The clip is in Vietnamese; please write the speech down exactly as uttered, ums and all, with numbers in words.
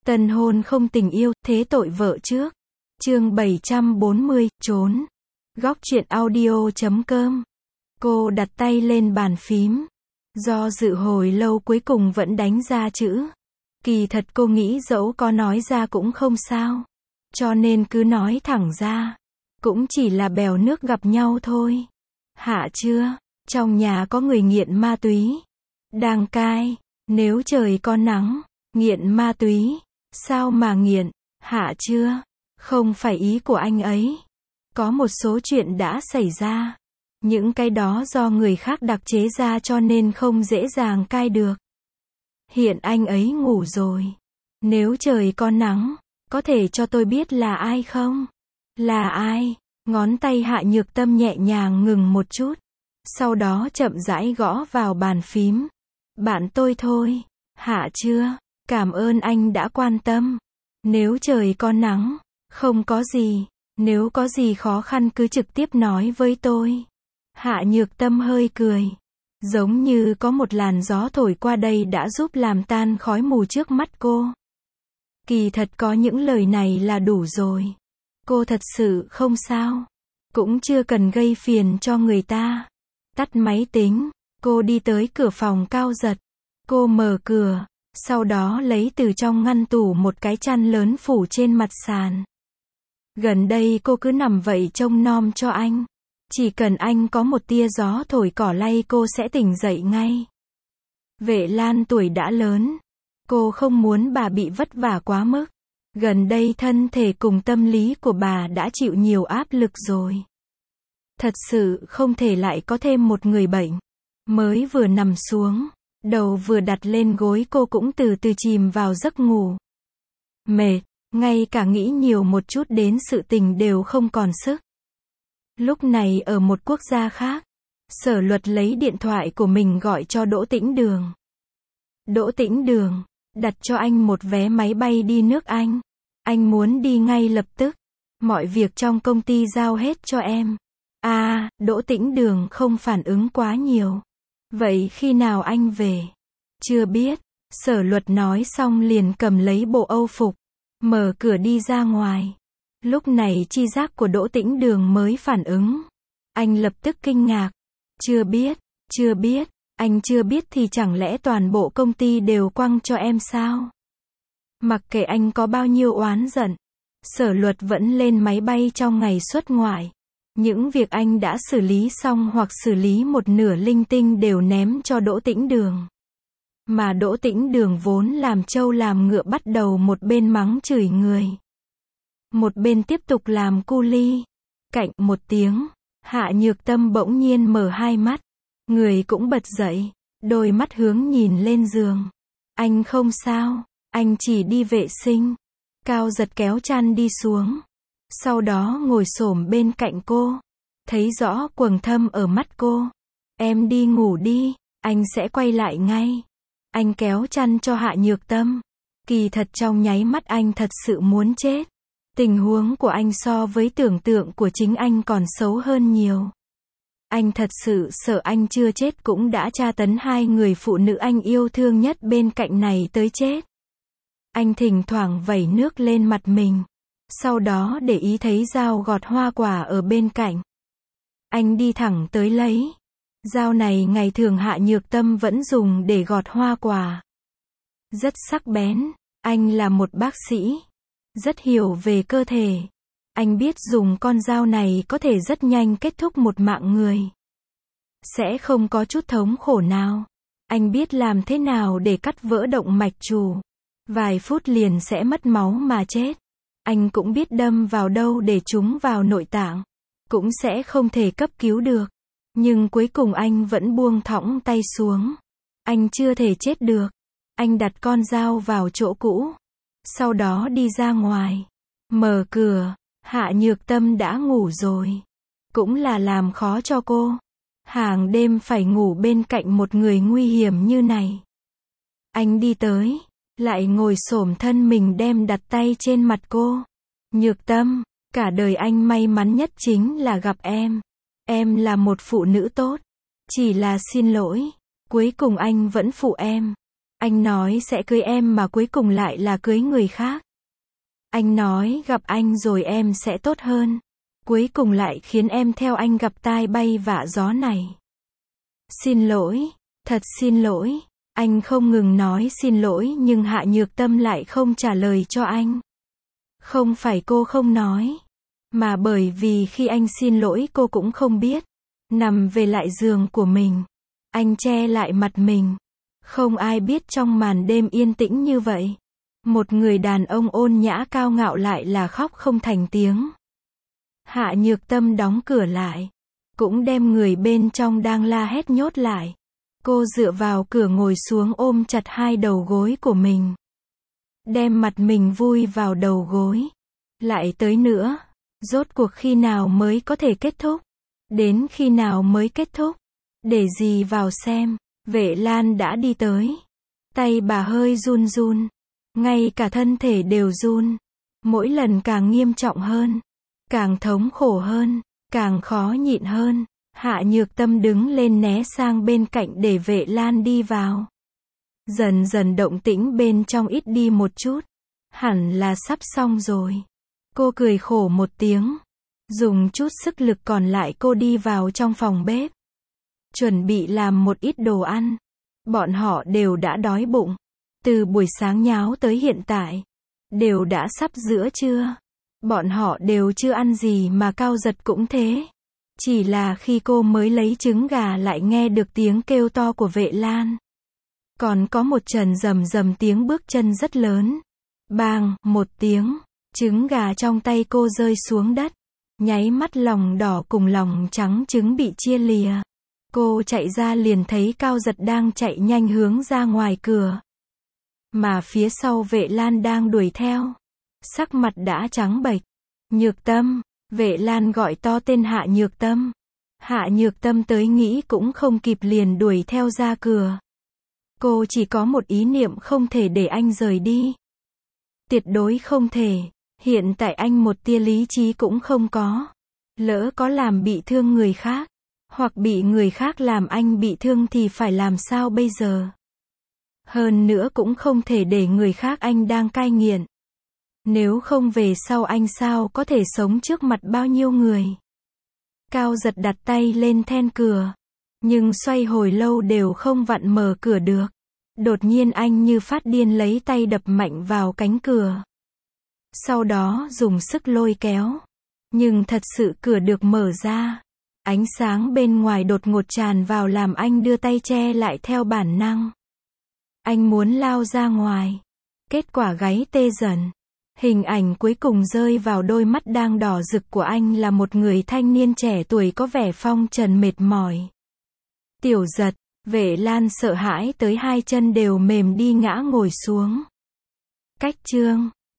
Tân hôn không tình yêu, thế tội vợ trước. Chương bảy trăm bốn mươi, trốn. Góc truyện audio chấm com. Cô đặt tay lên bàn phím. Do dự hồi lâu cuối cùng vẫn đánh ra chữ. Kỳ thật cô nghĩ dẫu có nói ra cũng không sao. Cho nên cứ nói thẳng ra. Cũng chỉ là bèo nước gặp nhau thôi. Hạ chưa? Trong nhà có người nghiện ma túy. Đang cai. Nếu trời có nắng. Nghiện ma túy. Sao mà nghiện? Hạ chưa? Không phải ý của anh ấy. Có một số chuyện đã xảy ra. Những cái đó do người khác đặc chế ra cho nên không dễ dàng cai được. Hiện anh ấy ngủ rồi. Nếu trời có nắng, có thể cho tôi biết là ai không? Là ai? Ngón tay Hạ Nhược Tâm nhẹ nhàng ngừng một chút. Sau đó chậm rãi gõ vào bàn phím. Bạn tôi thôi. Hạ chưa? Cảm ơn anh đã quan tâm. Nếu trời có nắng, không có gì. Nếu có gì khó khăn cứ trực tiếp nói với tôi. Hạ Nhược Tâm hơi cười. Giống như có một làn gió thổi qua đây đã giúp làm tan khói mù trước mắt cô. Kỳ thật có những lời này là đủ rồi. Cô thật sự không sao. Cũng chưa cần gây phiền cho người ta. Tắt máy tính. Cô đi tới cửa phòng Cao Giật. Cô mở cửa. Sau đó lấy từ trong ngăn tủ một cái chăn lớn phủ trên mặt sàn. Gần đây cô cứ nằm vậy trông nom cho anh. Chỉ cần anh có một tia gió thổi cỏ lay cô sẽ tỉnh dậy ngay. Vệ Lan tuổi đã lớn. Cô không muốn bà bị vất vả quá mức. Gần đây thân thể cùng tâm lý của bà đã chịu nhiều áp lực rồi. Thật sự không thể lại có thêm một người bệnh. Mới vừa nằm xuống, đầu vừa đặt lên gối cô cũng từ từ chìm vào giấc ngủ. Mệt, ngay cả nghĩ nhiều một chút đến sự tình đều không còn sức. Lúc này ở một quốc gia khác, Sở Luật lấy điện thoại của mình gọi cho Đỗ Tĩnh Đường. Đỗ Tĩnh Đường, đặt cho anh một vé máy bay đi nước Anh. Anh muốn đi ngay lập tức. Mọi việc trong công ty giao hết cho em. À, Đỗ Tĩnh Đường không phản ứng quá nhiều. Vậy khi nào anh về? Chưa biết. Sở Luật nói xong liền cầm lấy bộ âu phục. Mở cửa đi ra ngoài. Lúc này chi giác của Đỗ Tĩnh Đường mới phản ứng. Anh lập tức kinh ngạc. Chưa biết, chưa biết, anh chưa biết thì chẳng lẽ toàn bộ công ty đều quăng cho em sao? Mặc kệ anh có bao nhiêu oán giận, Sở Luật vẫn lên máy bay trong ngày xuất ngoại. Những việc anh đã xử lý xong hoặc xử lý một nửa linh tinh đều ném cho Đỗ Tĩnh Đường. Mà Đỗ Tĩnh Đường vốn làm trâu làm ngựa bắt đầu một bên mắng chửi người. Một bên tiếp tục làm cu ly. Cạnh một tiếng, Hạ Nhược Tâm bỗng nhiên mở hai mắt. Người cũng bật dậy, đôi mắt hướng nhìn lên giường. Anh không sao, anh chỉ đi vệ sinh. Cao Giật kéo chăn đi xuống. Sau đó ngồi xổm bên cạnh cô. Thấy rõ quầng thâm ở mắt cô. Em đi ngủ đi, anh sẽ quay lại ngay. Anh kéo chăn cho Hạ Nhược Tâm. Kỳ thật trong nháy mắt anh thật sự muốn chết. Tình huống của anh so với tưởng tượng của chính anh còn xấu hơn nhiều. Anh thật sự sợ anh chưa chết cũng đã tra tấn hai người phụ nữ anh yêu thương nhất bên cạnh này tới chết. Anh thỉnh thoảng vẩy nước lên mặt mình. Sau đó để ý thấy dao gọt hoa quả ở bên cạnh. Anh đi thẳng tới lấy. Dao này ngày thường Hạ Nhược Tâm vẫn dùng để gọt hoa quả. Rất sắc bén. Anh là một bác sĩ. Rất hiểu về cơ thể. Anh biết dùng con dao này có thể rất nhanh kết thúc một mạng người. Sẽ không có chút thống khổ nào. Anh biết làm thế nào để cắt vỡ động mạch chủ. Vài phút liền sẽ mất máu mà chết. Anh cũng biết đâm vào đâu để chúng vào nội tạng. Cũng sẽ không thể cấp cứu được. Nhưng cuối cùng anh vẫn buông thõng tay xuống. Anh chưa thể chết được. Anh đặt con dao vào chỗ cũ. Sau đó đi ra ngoài. Mở cửa. Hạ Nhược Tâm đã ngủ rồi. Cũng là làm khó cho cô. Hàng đêm phải ngủ bên cạnh một người nguy hiểm như này. Anh đi tới. Lại ngồi xổm thân mình đem đặt tay trên mặt cô. Nhược Tâm, cả đời anh may mắn nhất chính là gặp em. Em là một phụ nữ tốt. Chỉ là xin lỗi. Cuối cùng anh vẫn phụ em. Anh nói sẽ cưới em mà cuối cùng lại là cưới người khác. Anh nói gặp anh rồi em sẽ tốt hơn. Cuối cùng lại khiến em theo anh gặp tai bay vạ gió này. Xin lỗi, thật xin lỗi. Anh không ngừng nói xin lỗi nhưng Hạ Nhược Tâm lại không trả lời cho anh. Không phải cô không nói, mà bởi vì khi anh xin lỗi cô cũng không biết. Nằm về lại giường của mình, anh che lại mặt mình. Không ai biết trong màn đêm yên tĩnh như vậy, một người đàn ông ôn nhã cao ngạo lại là khóc không thành tiếng. Hạ Nhược Tâm đóng cửa lại, cũng đem người bên trong đang la hét nhốt lại. Cô dựa vào cửa ngồi xuống ôm chặt hai đầu gối của mình. Đem mặt mình vùi vào đầu gối. Lại tới nữa. Rốt cuộc khi nào mới có thể kết thúc? Đến khi nào mới kết thúc? Để gì vào xem. Vệ Lan đã đi tới. Tay bà hơi run run. Ngay cả thân thể đều run. Mỗi lần càng nghiêm trọng hơn. Càng thống khổ hơn. Càng khó nhịn hơn. Hạ Nhược Tâm đứng lên né sang bên cạnh để Vệ Lan đi vào. Dần dần động tĩnh bên trong ít đi một chút. Hẳn là sắp xong rồi. Cô cười khổ một tiếng. Dùng chút sức lực còn lại cô đi vào trong phòng bếp. Chuẩn bị làm một ít đồ ăn. Bọn họ đều đã đói bụng. Từ buổi sáng nháo tới hiện tại. Đều đã sắp giữa trưa. Bọn họ đều chưa ăn gì mà Cao Giật cũng thế. Chỉ là khi cô mới lấy trứng gà lại nghe được tiếng kêu to của Vệ Lan. Còn có một trận rầm rầm tiếng bước chân rất lớn. Bang, một tiếng. Trứng gà trong tay cô rơi xuống đất. Nháy mắt lòng đỏ cùng lòng trắng trứng bị chia lìa. Cô chạy ra liền thấy Cao Giật đang chạy nhanh hướng ra ngoài cửa. Mà phía sau Vệ Lan đang đuổi theo. Sắc mặt đã trắng bệch. Nhược Tâm. Vệ Lan gọi to tên Hạ Nhược Tâm. Hạ Nhược Tâm tới nghĩ cũng không kịp liền đuổi theo ra cửa. Cô chỉ có một ý niệm không thể để anh rời đi. Tuyệt đối không thể. Hiện tại anh một tia lý trí cũng không có. Lỡ có làm bị thương người khác, hoặc bị người khác làm anh bị thương thì phải làm sao bây giờ? Hơn nữa cũng không thể để người khác anh đang cai nghiện. Nếu không về sau anh sao có thể sống trước mặt bao nhiêu người? Cao Giật đặt tay lên then cửa. Nhưng xoay hồi lâu đều không vặn mở cửa được. Đột nhiên anh như phát điên lấy tay đập mạnh vào cánh cửa. Sau đó dùng sức lôi kéo. Nhưng thật sự cửa được mở ra. Ánh sáng bên ngoài đột ngột tràn vào làm anh đưa tay che lại theo bản năng. Anh muốn lao ra ngoài. Kết quả gáy tê dần. Hình ảnh cuối cùng rơi vào đôi mắt đang đỏ rực của anh là một người thanh niên trẻ tuổi có vẻ phong trần mệt mỏi. Tiểu Giật. Vệ Lan sợ hãi tới hai chân đều mềm đi ngã ngồi xuống. Cách chương